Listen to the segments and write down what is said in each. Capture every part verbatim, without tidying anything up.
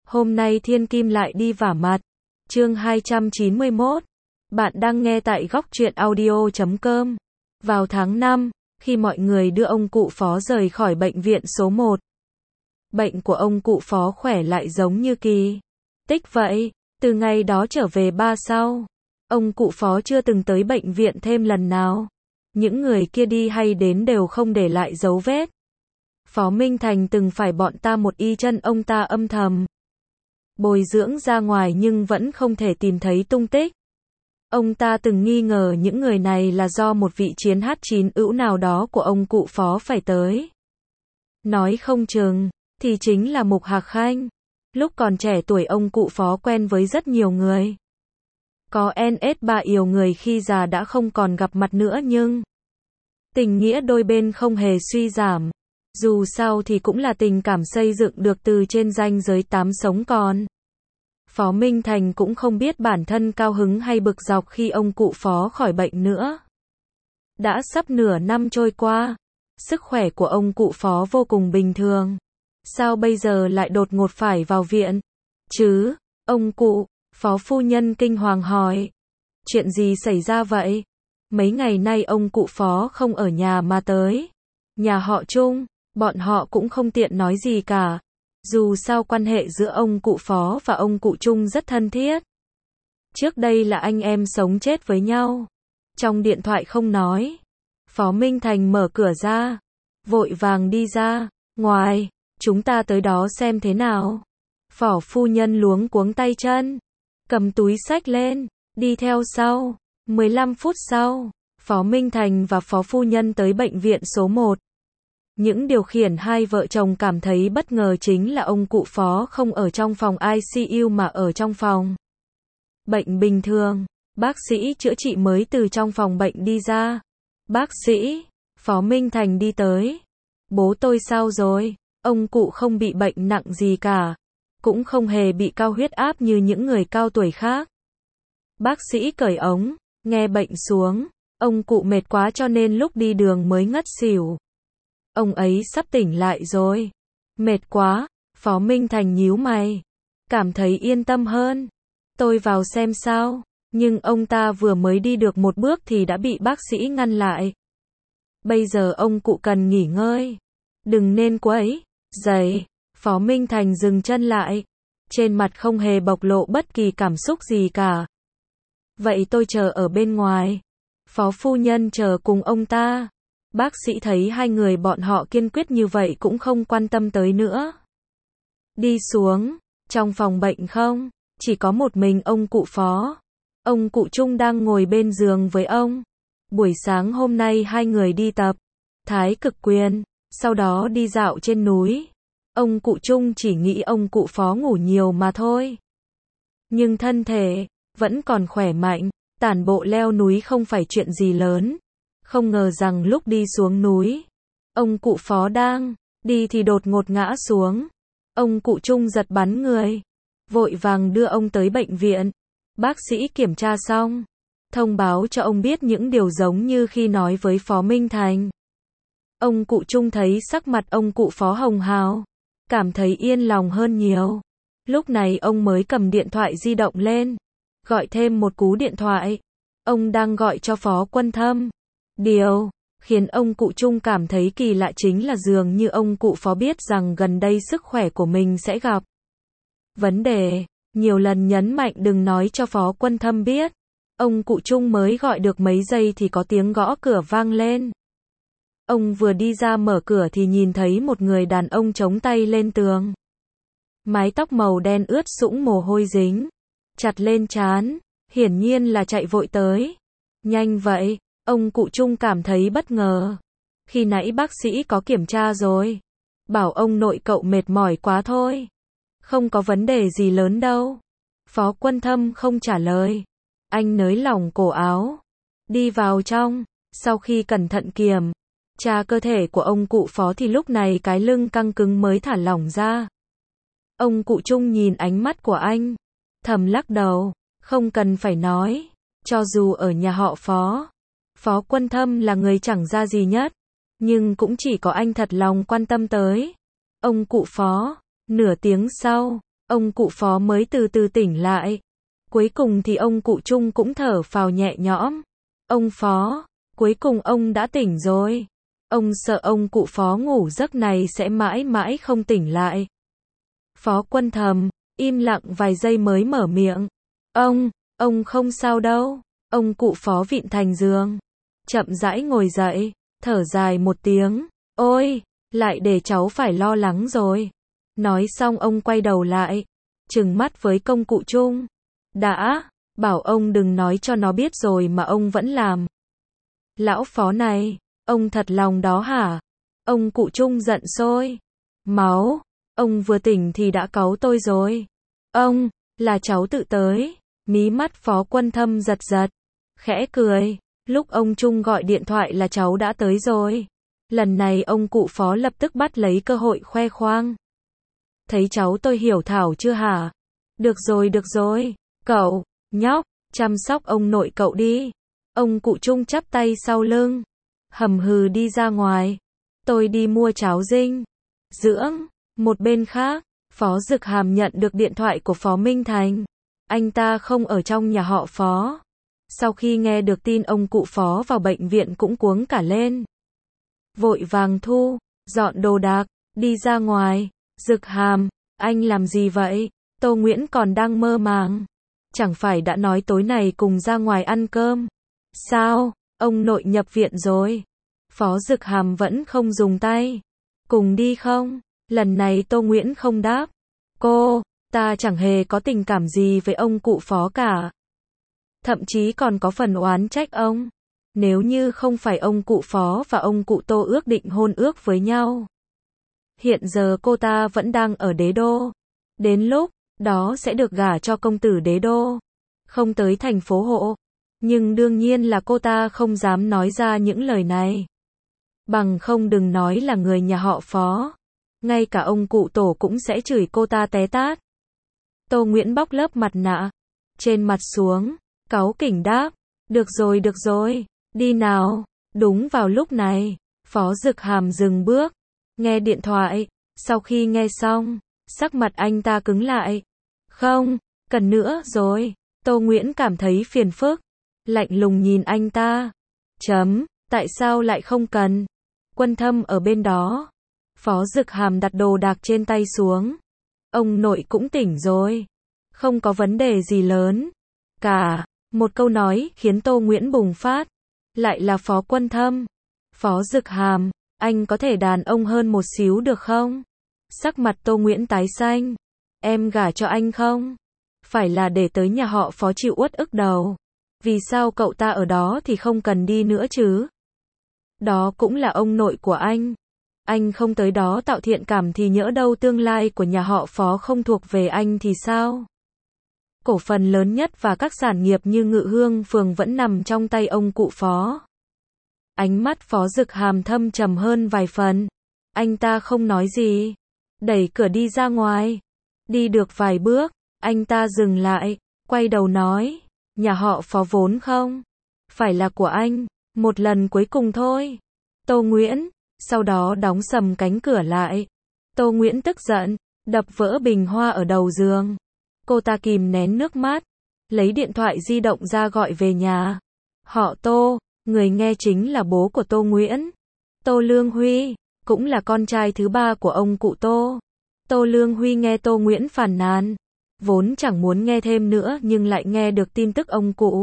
Hôm nay Thiên Kim lại đi vả mặt. Chương hai trăm chín mươi mốt. Bạn đang nghe tại góc truyện audio chấm com. Vào tháng năm, khi mọi người đưa ông cụ Phó rời khỏi bệnh viện số một. Bệnh của ông cụ Phó khỏe lại giống như kỳ tích vậy. Từ ngày đó trở về ba sau, ông cụ Phó chưa từng tới bệnh viện thêm lần nào. Những người kia đi hay đến đều không để lại dấu vết. Phó Minh Thành từng phải bọn ta một y chân ông ta âm thầm bồi dưỡng ra ngoài nhưng vẫn không thể tìm thấy tung tích. Ông ta từng nghi ngờ những người này là do một vị chiến hát chín ữu nào đó của ông cụ Phó phải tới. Nói không chừng, thì chính là Mục Hạc Khanh. Lúc còn trẻ tuổi ông cụ Phó quen với rất nhiều người. Có en ét ba yêu người khi già đã không còn gặp mặt nữa nhưng tình nghĩa đôi bên không hề suy giảm. Dù sao thì cũng là tình cảm xây dựng được từ trên ranh giới tám sống còn. Phó Minh Thành cũng không biết bản thân cao hứng hay bực dọc khi ông cụ Phó khỏi bệnh nữa. Đã sắp nửa năm trôi qua, sức khỏe của ông cụ Phó vô cùng bình thường. Sao bây giờ lại đột ngột phải vào viện? Chứ, ông cụ, Phó phu nhân kinh hoàng hỏi. Chuyện gì xảy ra vậy? Mấy ngày nay ông cụ Phó không ở nhà mà tới nhà họ Trung, bọn họ cũng không tiện nói gì cả. Dù sao quan hệ giữa ông cụ Phó và ông cụ Trung rất thân thiết. Trước đây là anh em sống chết với nhau. Trong điện thoại không nói. Phó Minh Thành mở cửa ra, vội vàng đi ra ngoài, chúng ta tới đó xem thế nào. Phó phu nhân luống cuống tay chân, cầm túi xách lên, đi theo sau. mười lăm phút sau, Phó Minh Thành và Phó phu nhân tới bệnh viện số một. Những điều khiển hai vợ chồng cảm thấy bất ngờ chính là ông cụ Phó không ở trong phòng i xê u mà ở trong phòng bệnh bình thường. Bác sĩ chữa trị mới từ trong phòng bệnh đi ra. Bác sĩ, Phó Minh Thành đi tới. Bố tôi sao rồi? Ông cụ không bị bệnh nặng gì cả. Cũng không hề bị cao huyết áp như những người cao tuổi khác. Bác sĩ cởi ống, nghe bệnh xuống. Ông cụ mệt quá cho nên lúc đi đường mới ngất xỉu. Ông ấy sắp tỉnh lại rồi. Mệt quá, Phó Minh Thành nhíu mày. Cảm thấy yên tâm hơn. Tôi vào xem sao. Nhưng ông ta vừa mới đi được một bước thì đã bị bác sĩ ngăn lại. Bây giờ ông cụ cần nghỉ ngơi. Đừng nên quấy rầy. Phó Minh Thành dừng chân lại. Trên mặt không hề bộc lộ bất kỳ cảm xúc gì cả. Vậy tôi chờ ở bên ngoài. Phó phu nhân chờ cùng ông ta. Bác sĩ thấy hai người bọn họ kiên quyết như vậy cũng không quan tâm tới nữa. Đi xuống, trong phòng bệnh không, chỉ có một mình ông cụ Phó. Ông cụ Trung đang ngồi bên giường với ông. Buổi sáng hôm nay hai người đi tập Thái Cực Quyền, sau đó đi dạo trên núi. Ông cụ Trung chỉ nghĩ ông cụ Phó ngủ nhiều mà thôi. Nhưng thân thể vẫn còn khỏe mạnh, tản bộ leo núi không phải chuyện gì lớn. Không ngờ rằng lúc đi xuống núi, ông cụ Phó đang đi thì đột ngột ngã xuống. Ông cụ Trung giật bắn người, vội vàng đưa ông tới bệnh viện. Bác sĩ kiểm tra xong, thông báo cho ông biết những điều giống như khi nói với Phó Minh Thành. Ông cụ Trung thấy sắc mặt ông cụ Phó hồng hào, cảm thấy yên lòng hơn nhiều. Lúc này ông mới cầm điện thoại di động lên, gọi thêm một cú điện thoại. Ông đang gọi cho Phó Quân Thâm. Điều khiến ông cụ Trung cảm thấy kỳ lạ chính là dường như ông cụ Phó biết rằng gần đây sức khỏe của mình sẽ gặp vấn đề. Nhiều lần nhấn mạnh đừng nói cho Phó Quân Thâm biết. Ông cụ Trung mới gọi được mấy giây thì có tiếng gõ cửa vang lên. Ông vừa đi ra mở cửa thì nhìn thấy một người đàn ông chống tay lên tường. Mái tóc màu đen ướt sũng mồ hôi dính chặt lên trán, hiển nhiên là chạy vội tới. Nhanh vậy, ông cụ Trung cảm thấy bất ngờ. Khi nãy bác sĩ có kiểm tra rồi, bảo ông nội cậu mệt mỏi quá thôi. Không có vấn đề gì lớn đâu. Phó Quân Thâm không trả lời. Anh nới lỏng cổ áo, đi vào trong. Sau khi cẩn thận kiểm tra cơ thể của ông cụ Phó thì lúc này cái lưng căng cứng mới thả lỏng ra. Ông cụ Trung nhìn ánh mắt của anh, thầm lắc đầu. Không cần phải nói, cho dù ở nhà họ Phó, Phó Quân Thâm là người chẳng ra gì nhất, nhưng cũng chỉ có anh thật lòng quan tâm tới ông cụ Phó. Nửa tiếng sau, ông cụ Phó mới từ từ tỉnh lại. Cuối cùng thì ông cụ Trung cũng thở phào nhẹ nhõm. Ông Phó, cuối cùng ông đã tỉnh rồi. Ông sợ ông cụ Phó ngủ giấc này sẽ mãi mãi không tỉnh lại. Phó Quân Thầm, im lặng vài giây mới mở miệng. Ông, ông không sao đâu. Ông cụ Phó vịn thành giường, chậm rãi ngồi dậy, thở dài một tiếng. Ôi, lại để cháu phải lo lắng rồi. Nói xong ông quay đầu lại, trừng mắt với công cụ Trung. Đã, bảo ông đừng nói cho nó biết rồi mà ông vẫn làm. Lão Phó này, ông thật lòng đó hả? Ông cụ Trung giận sôi máu, ông vừa tỉnh thì đã cáu tôi rồi. Ông, là cháu tự tới. Mí mắt Phó Quân Thâm giật giật, khẽ cười. Lúc ông Trung gọi điện thoại là cháu đã tới rồi. Lần này ông cụ Phó lập tức bắt lấy cơ hội khoe khoang. Thấy cháu tôi hiểu thảo chưa hả? Được rồi được rồi, cậu, nhóc, chăm sóc ông nội cậu đi. Ông cụ Trung chắp tay sau lưng, hầm hừ đi ra ngoài. Tôi đi mua cháo dinh dưỡng. Một bên khác, Phó Dực Hàm nhận được điện thoại của Phó Minh Thành. Anh ta không ở trong nhà họ Phó. Sau khi nghe được tin ông cụ Phó vào bệnh viện cũng cuống cả lên. Vội vàng thu, dọn đồ đạc, đi ra ngoài. Dực Hàm, anh làm gì vậy? Tô Nguyễn còn đang mơ màng. Chẳng phải đã nói tối này cùng ra ngoài ăn cơm. Sao, ông nội nhập viện rồi? Phó Dực Hàm vẫn không dùng tay. Cùng đi không? Lần này Tô Nguyễn không đáp. Cô, ta chẳng hề có tình cảm gì với ông cụ Phó cả. Thậm chí còn có phần oán trách ông. Nếu như không phải ông cụ Phó và ông cụ Tô ước định hôn ước với nhau. Hiện giờ cô ta vẫn đang ở đế đô. Đến lúc đó sẽ được gả cho công tử đế đô. Không tới thành phố hộ. Nhưng đương nhiên là cô ta không dám nói ra những lời này. Bằng không đừng nói là người nhà họ Phó. Ngay cả ông cụ Tổ cũng sẽ chửi cô ta té tát. Tô Nguyễn bóc lớp mặt nạ trên mặt xuống, cáu kỉnh đáp. Được rồi được rồi, đi nào. Đúng vào lúc này, Phó Dực Hàm dừng bước, nghe điện thoại. Sau khi nghe xong, sắc mặt anh ta cứng lại. Không, cần nữa rồi. Tô Nguyễn cảm thấy phiền phức, lạnh lùng nhìn anh ta. Chấm, tại sao lại không cần? Quân Thâm ở bên đó. Phó Dực Hàm đặt đồ đạc trên tay xuống. Ông nội cũng tỉnh rồi. Không có vấn đề gì lớn cả. Một câu nói khiến Tô Nguyễn bùng phát. Lại là Phó Quân Thâm. Phó Dực Hàm, anh có thể đàn ông hơn một xíu được không? Sắc mặt Tô Nguyễn tái xanh. Em gả cho anh không? Phải là để tới nhà họ Phó chịu uất ức đầu. Vì sao cậu ta ở đó thì không cần đi nữa chứ? Đó cũng là ông nội của anh. Anh không tới đó tạo thiện cảm thì nhỡ đâu tương lai của nhà họ Phó không thuộc về anh thì sao? Cổ phần lớn nhất và các sản nghiệp như Ngự Hương Phường vẫn nằm trong tay ông cụ Phó. Ánh mắt Phó Dực Hàm thâm trầm hơn vài phần. Anh ta không nói gì, đẩy cửa đi ra ngoài. Đi được vài bước, anh ta dừng lại, quay đầu nói, nhà họ Phó vốn không phải là của anh, một lần cuối cùng thôi. Tô Nguyễn, sau đó đóng sầm cánh cửa lại. Tô Nguyễn tức giận, đập vỡ bình hoa ở đầu giường. Cô ta kìm nén nước mắt, lấy điện thoại di động ra gọi về nhà. Họ Tô, người nghe chính là bố của Tô Nguyễn. Tô Lương Huy, cũng là con trai thứ ba của ông cụ Tô. Tô Lương Huy nghe Tô Nguyễn phàn nàn, vốn chẳng muốn nghe thêm nữa nhưng lại nghe được tin tức ông cụ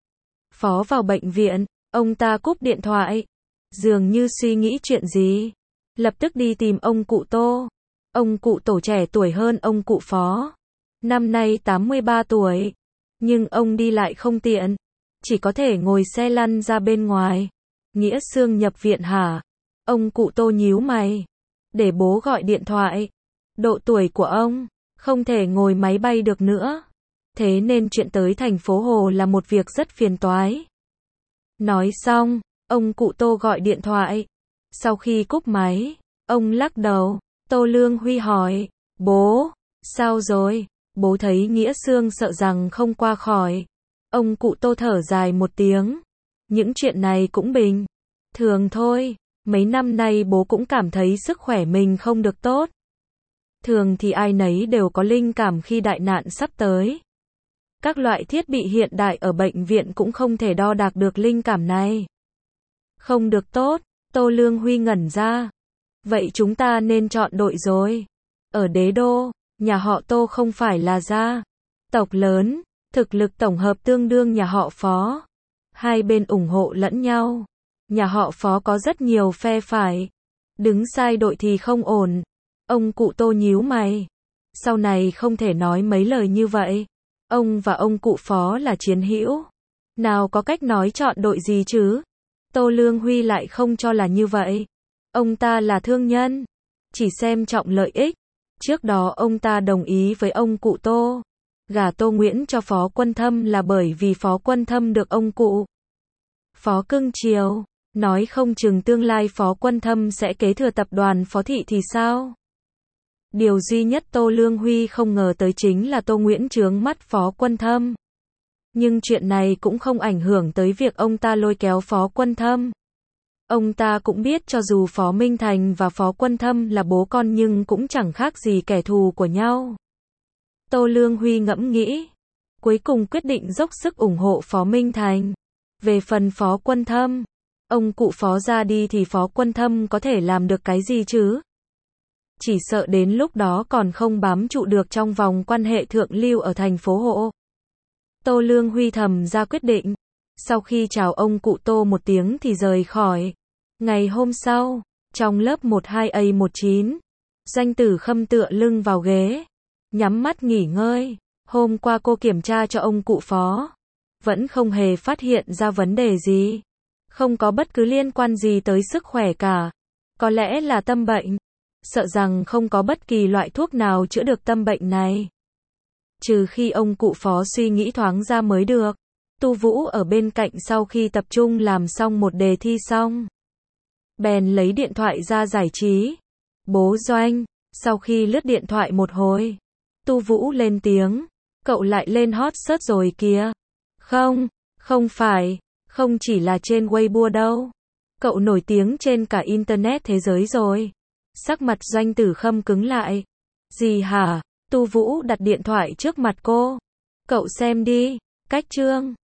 Phó vào bệnh viện, ông ta cúp điện thoại, dường như suy nghĩ chuyện gì, lập tức đi tìm ông cụ Tô. Ông cụ Tổ trẻ tuổi hơn ông cụ Phó, năm nay tám mươi ba tuổi, nhưng ông đi lại không tiện, chỉ có thể ngồi xe lăn ra bên ngoài. Nghĩa Xương nhập viện hả? Ông cụ Tô nhíu mày, để bố gọi điện thoại. Độ tuổi của ông, không thể ngồi máy bay được nữa. Thế nên chuyện tới thành phố Hồ là một việc rất phiền toái. Nói xong, ông cụ Tô gọi điện thoại. Sau khi cúp máy, ông lắc đầu. Tô Lương Huy hỏi, bố, sao rồi? Bố thấy Nghĩa Xương sợ rằng không qua khỏi. Ông cụ Tô thở dài một tiếng. Những chuyện này cũng bình thường thôi. Mấy năm nay bố cũng cảm thấy sức khỏe mình không được tốt. Thường thì ai nấy đều có linh cảm khi đại nạn sắp tới. Các loại thiết bị hiện đại ở bệnh viện cũng không thể đo đạc được linh cảm này. Không được tốt, Tô Lương Huy ngẩn ra. Vậy chúng ta nên chọn đội rồi. Ở đế đô, nhà họ Tô không phải là gia tộc lớn, thực lực tổng hợp tương đương nhà họ Phó. Hai bên ủng hộ lẫn nhau. Nhà họ Phó có rất nhiều phe phái. Đứng sai đội thì không ổn. Ông cụ Tô nhíu mày. Sau này không thể nói mấy lời như vậy. Ông và ông cụ Phó là chiến hữu. Nào có cách nói chọn đội gì chứ? Tô Lương Huy lại không cho là như vậy. Ông ta là thương nhân. Chỉ xem trọng lợi ích. Trước đó ông ta đồng ý với ông cụ Tô. Gả Tô Nguyễn cho Phó Quân Thâm là bởi vì Phó Quân Thâm được ông cụ Phó cưng chiều. Nói không chừng tương lai Phó Quân Thâm sẽ kế thừa tập đoàn Phó Thị thì sao? Điều duy nhất Tô Lương Huy không ngờ tới chính là Tô Nguyễn chướng mắt Phó Quân Thâm. Nhưng chuyện này cũng không ảnh hưởng tới việc ông ta lôi kéo Phó Quân Thâm. Ông ta cũng biết cho dù Phó Minh Thành và Phó Quân Thâm là bố con nhưng cũng chẳng khác gì kẻ thù của nhau. Tô Lương Huy ngẫm nghĩ. Cuối cùng quyết định dốc sức ủng hộ Phó Minh Thành. Về phần Phó Quân Thâm, ông cụ Phó ra đi thì Phó Quân Thâm có thể làm được cái gì chứ? Chỉ sợ đến lúc đó còn không bám trụ được trong vòng quan hệ thượng lưu ở thành phố Hộ. Tô Lương Huy thầm ra quyết định. Sau khi chào ông cụ Tô một tiếng thì rời khỏi. Ngày hôm sau, trong lớp một hai A mười chín, Doanh Tử Khâm tựa lưng vào ghế, nhắm mắt nghỉ ngơi. Hôm qua cô kiểm tra cho ông cụ Phó, vẫn không hề phát hiện ra vấn đề gì. Không có bất cứ liên quan gì tới sức khỏe cả. Có lẽ là tâm bệnh. Sợ rằng không có bất kỳ loại thuốc nào chữa được tâm bệnh này. Trừ khi ông cụ Phó suy nghĩ thoáng ra mới được. Tu Vũ ở bên cạnh sau khi tập trung làm xong một đề thi xong. Bèn lấy điện thoại ra giải trí. Bố Doanh, sau khi lướt điện thoại một hồi, Tu Vũ lên tiếng. Cậu lại lên hot search rồi kìa. Không, không phải, không chỉ là trên Weibo đâu. Cậu nổi tiếng trên cả Internet thế giới rồi. Sắc mặt Doanh Tử Khâm cứng lại. Gì hả? Tu Vũ đặt điện thoại trước mặt cô. Cậu xem đi, cách chương.